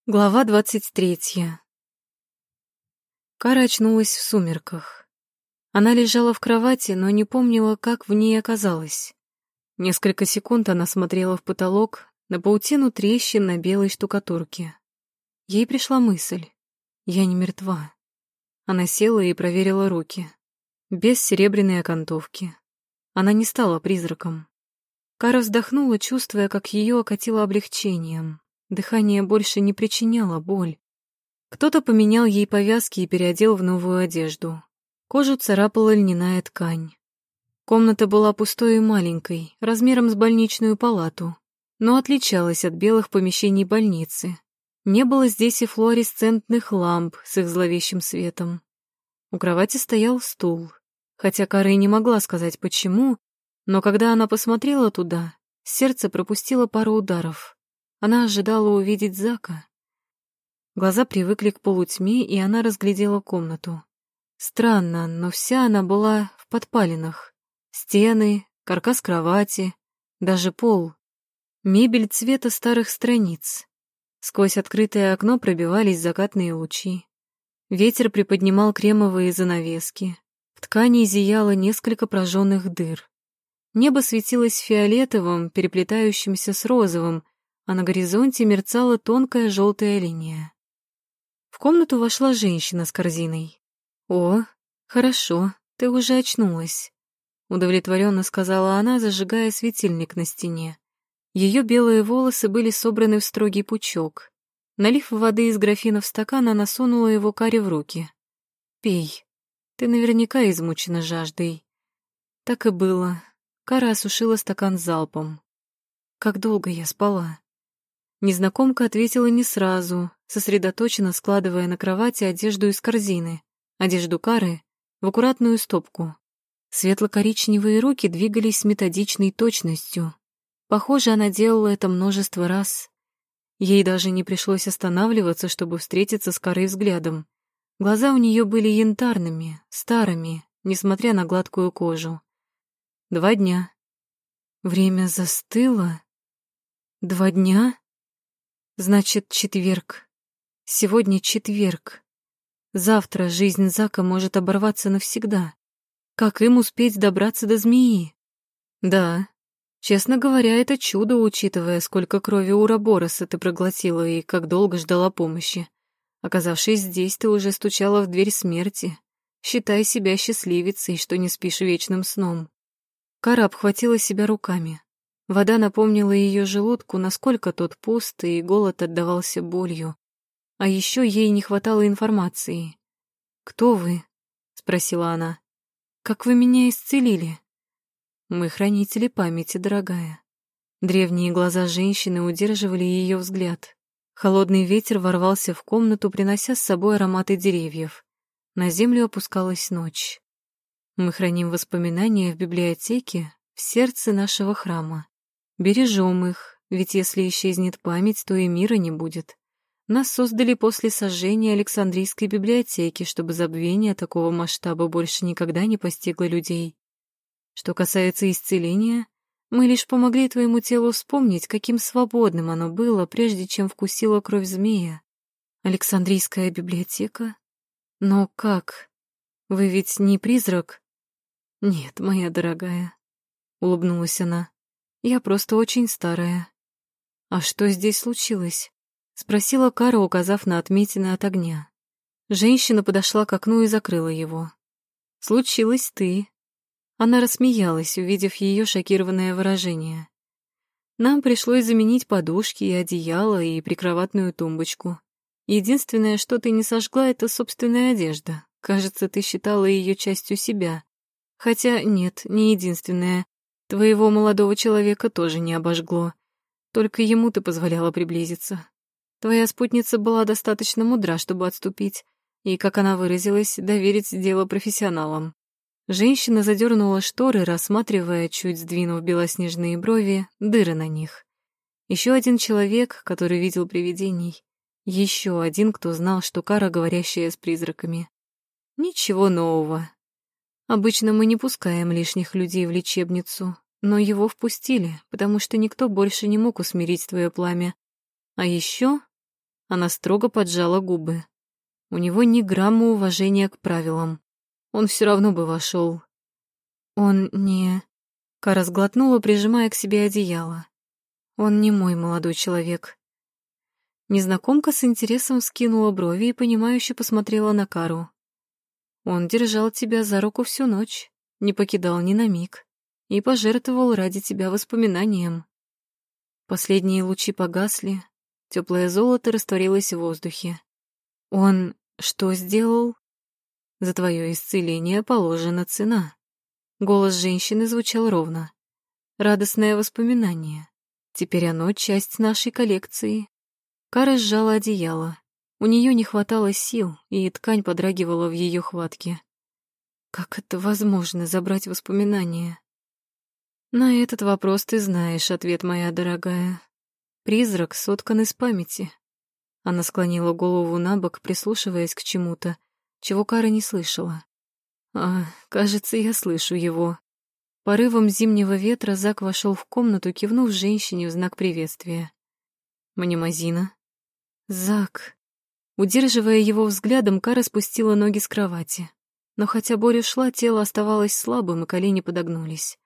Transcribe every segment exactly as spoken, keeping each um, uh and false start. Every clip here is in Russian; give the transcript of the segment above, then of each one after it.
Глава двадцать третья. Кара очнулась в сумерках. Она лежала в кровати, но не помнила, как в ней оказалась. Несколько секунд она смотрела в потолок, на паутину трещин на белой штукатурке. Ей пришла мысль: «Я не мертва». Она села и проверила руки. Без серебряной окантовки. Она не стала призраком. Кара вздохнула, чувствуя, как ее окатило облегчением. Дыхание больше не причиняло боль. Кто-то поменял ей повязки и переодел в новую одежду. Кожу царапала льняная ткань. Комната была пустой и маленькой, размером с больничную палату, но отличалась от белых помещений больницы. Не было здесь и флуоресцентных ламп с их зловещим светом. У кровати стоял стул, хотя Кара и не могла сказать почему, но когда она посмотрела туда, сердце пропустило пару ударов. Она ожидала увидеть Зака. Глаза привыкли к полутьме, и она разглядела комнату. Странно, но вся она была в подпалинах. Стены, каркас кровати, даже пол. Мебель цвета старых страниц. Сквозь открытое окно пробивались закатные лучи. Ветер приподнимал кремовые занавески. В ткани зияло несколько прожженных дыр. Небо светилось фиолетовым, переплетающимся с розовым, а на горизонте мерцала тонкая желтая линия. В комнату вошла женщина с корзиной. «О, хорошо, ты уже очнулась», — удовлетворенно сказала она, зажигая светильник на стене. Ее белые волосы были собраны в строгий пучок. Налив воды из графина в стакан, она сунула его Каре в руки. «Пей, ты наверняка измучена жаждой». Так и было. Кара осушила стакан залпом. «Как долго я спала?» Незнакомка ответила не сразу, сосредоточенно складывая на кровати одежду из корзины, одежду Кары в аккуратную стопку. Светло-коричневые руки двигались с методичной точностью. Похоже, она делала это множество раз. Ей даже не пришлось останавливаться, чтобы встретиться с Карой взглядом. Глаза у нее были янтарными, старыми, несмотря на гладкую кожу. Два дня. Время застыло. Два дня? Значит, четверг. Сегодня четверг. Завтра жизнь Зака может оборваться навсегда. Как им успеть добраться до змеи? Да, честно говоря, это чудо, учитывая, сколько крови Урабороса ты проглотила и как долго ждала помощи. Оказавшись здесь, ты уже стучала в дверь смерти. Считай себя счастливицей, что не спишь вечным сном. Кара обхватила себя руками. Вода напомнила ее желудку, насколько тот пуст, и голод отдавался болью. А еще ей не хватало информации. «Кто вы?» — спросила она. «Как вы меня исцелили?» «Мы хранители памяти, дорогая». Древние глаза женщины удерживали ее взгляд. Холодный ветер ворвался в комнату, принося с собой ароматы деревьев. На землю опускалась ночь. «Мы храним воспоминания в библиотеке, в сердце нашего храма. Бережем их, ведь если исчезнет память, то и мира не будет. Нас создали после сожжения Александрийской библиотеки, чтобы забвение такого масштаба больше никогда не постигло людей. Что касается исцеления, мы лишь помогли твоему телу вспомнить, каким свободным оно было, прежде чем вкусило кровь змея. Александрийская библиотека? Но как? Вы ведь не призрак?» «Нет, моя дорогая», — улыбнулась она. «Я просто очень старая». «А что здесь случилось?» — спросила Кара, указав на отметины от огня. Женщина подошла к окну и закрыла его. «Случилось ты». Она рассмеялась, увидев ее шокированное выражение. «Нам пришлось заменить подушки и одеяло и прикроватную тумбочку. Единственное, что ты не сожгла, — это собственная одежда. Кажется, ты считала ее частью себя. Хотя нет, не единственное. Твоего молодого человека тоже не обожгло. Только ему ты позволяла приблизиться. Твоя спутница была достаточно мудра, чтобы отступить, и, как она выразилась, доверить дело профессионалам». Женщина задернула шторы, рассматривая, чуть сдвинув белоснежные брови, дыры на них. Еще один человек, который видел привидений. Еще один, кто знал, что Кара говорящая с призраками. Ничего нового. Обычно мы не пускаем лишних людей в лечебницу, но его впустили, потому что никто больше не мог усмирить твое пламя. А еще Она строго поджала губы. У него ни грамма уважения к правилам. Он все равно бы вошел. Он не... Кара сглотнула, прижимая к себе одеяло. Он не мой молодой человек. Незнакомка с интересом вскинула брови и понимающе посмотрела на Кару. Он держал тебя за руку всю ночь, не покидал ни на миг и пожертвовал ради тебя воспоминанием. Последние лучи погасли, теплое золото растворилось в воздухе. Он что сделал? За твое исцеление положена цена. Голос женщины звучал ровно. Радостное воспоминание. Теперь оно часть нашей коллекции. Кара сжала одеяло. У нее не хватало сил, и ткань подрагивала в ее хватке. Как это возможно, забрать воспоминания? На этот вопрос ты знаешь ответ, моя дорогая. Призрак соткан из памяти. Она склонила голову набок, прислушиваясь к чему-то, чего Кара не слышала. А, кажется, я слышу его. Порывом зимнего ветра Зак вошел в комнату, кивнув женщине в знак приветствия. Мнемозина. Зак. Удерживая его взглядом, Кара спустила ноги с кровати. Но хотя боль ушла, тело оставалось слабым, и колени подогнулись.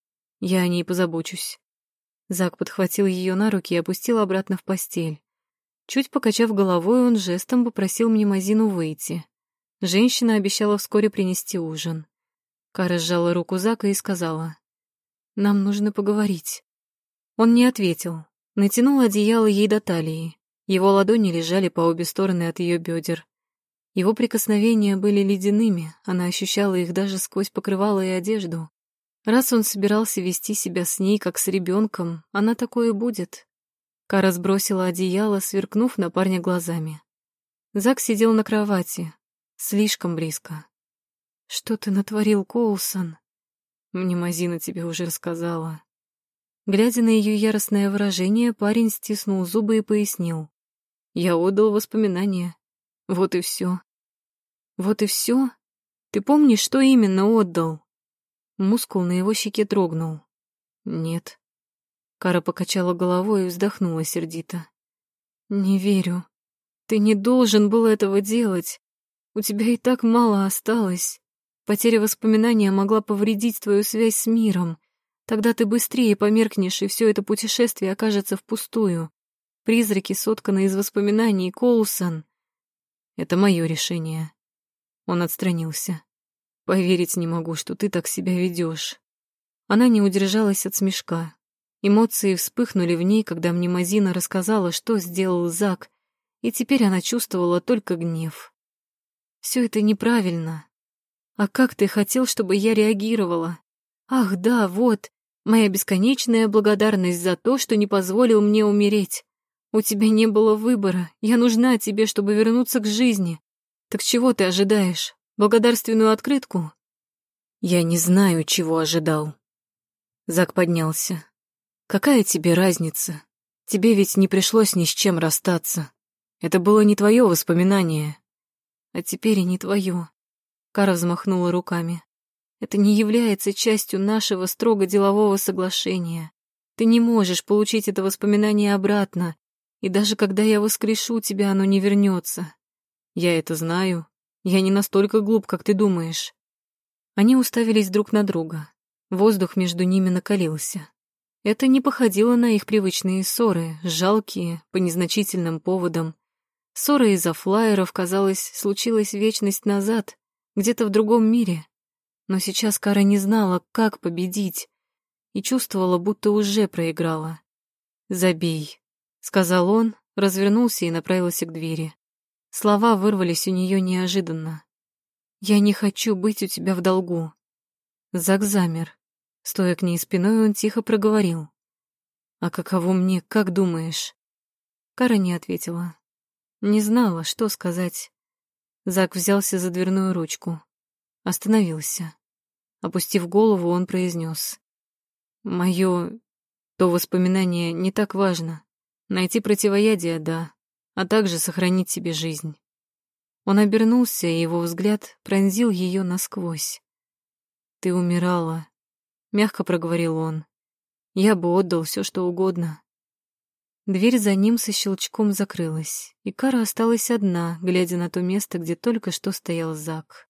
Я о ней позабочусь. Зак подхватил ее на руки и опустил обратно в постель. Чуть покачав головой, он жестом попросил Мнемозину выйти. Женщина обещала вскоре принести ужин. Кара сжала руку Зака и сказала: «Нам нужно поговорить». Он не ответил, натянул одеяло ей до талии. Его ладони лежали по обе стороны от ее бедер. Его прикосновения были ледяными, она ощущала их даже сквозь покрывало и одежду. Раз он собирался вести себя с ней, как с ребенком, она такое будет. Кара сбросила одеяло, сверкнув на парня глазами. Зак сидел на кровати, слишком близко. «Что ты натворил, Коулсон?» «Мнемозина тебе уже рассказала». Глядя на ее яростное выражение, парень стиснул зубы и пояснил: «Я отдал воспоминания. Вот и все». «Вот и все? Ты помнишь, что именно отдал?» Мускул на его щеке дрогнул. «Нет». Кара покачала головой и вздохнула сердито. «Не верю. Ты не должен был этого делать. У тебя и так мало осталось. Потеря воспоминания могла повредить твою связь с миром. Тогда ты быстрее померкнешь, и все это путешествие окажется впустую. Призраки сотканы из воспоминаний, Коулсон». «Это мое решение». Он отстранился. «Поверить не могу, что ты так себя ведешь». Она не удержалась от смешка. Эмоции вспыхнули в ней, когда Мнемозина рассказала, что сделал Зак, и теперь она чувствовала только гнев. «Все это неправильно. А как ты хотел, чтобы я реагировала? Ах, да, вот, моя бесконечная благодарность за то, что не позволил мне умереть. У тебя не было выбора, я нужна тебе, чтобы вернуться к жизни. Так чего ты ожидаешь? Благодарственную открытку?» «Я не знаю, чего ожидал». Зак поднялся. «Какая тебе разница? Тебе ведь не пришлось ни с чем расстаться. Это было не твое воспоминание». «А теперь и не твое». Кара взмахнула руками. «Это не является частью нашего строго делового соглашения. Ты не можешь получить это воспоминание обратно, и даже когда я воскрешу тебя, оно не вернется. Я это знаю. Я не настолько глуп, как ты думаешь». Они уставились друг на друга. Воздух между ними накалился. Это не походило на их привычные ссоры, жалкие, по незначительным поводам. Ссора из-за флаеров, казалось, случилась вечность назад, где-то в другом мире. Но сейчас Кара не знала, как победить, и чувствовала, будто уже проиграла. «Забей», — сказал он, развернулся и направился к двери. Слова вырвались у нее неожиданно. «Я не хочу быть у тебя в долгу». Зак замер. Стоя к ней спиной, он тихо проговорил: «А каково мне, как думаешь?» Кара не ответила. Не знала, что сказать. Зак взялся за дверную ручку. Остановился. Опустив голову, он произнес: «Мое... то воспоминание не так важно. Найти противоядие, да, а также сохранить себе жизнь». Он обернулся, и его взгляд пронзил ее насквозь. «Ты умирала», — мягко проговорил он. «Я бы отдал все, что угодно». Дверь за ним со щелчком закрылась, и Кара осталась одна, глядя на то место, где только что стоял Зак.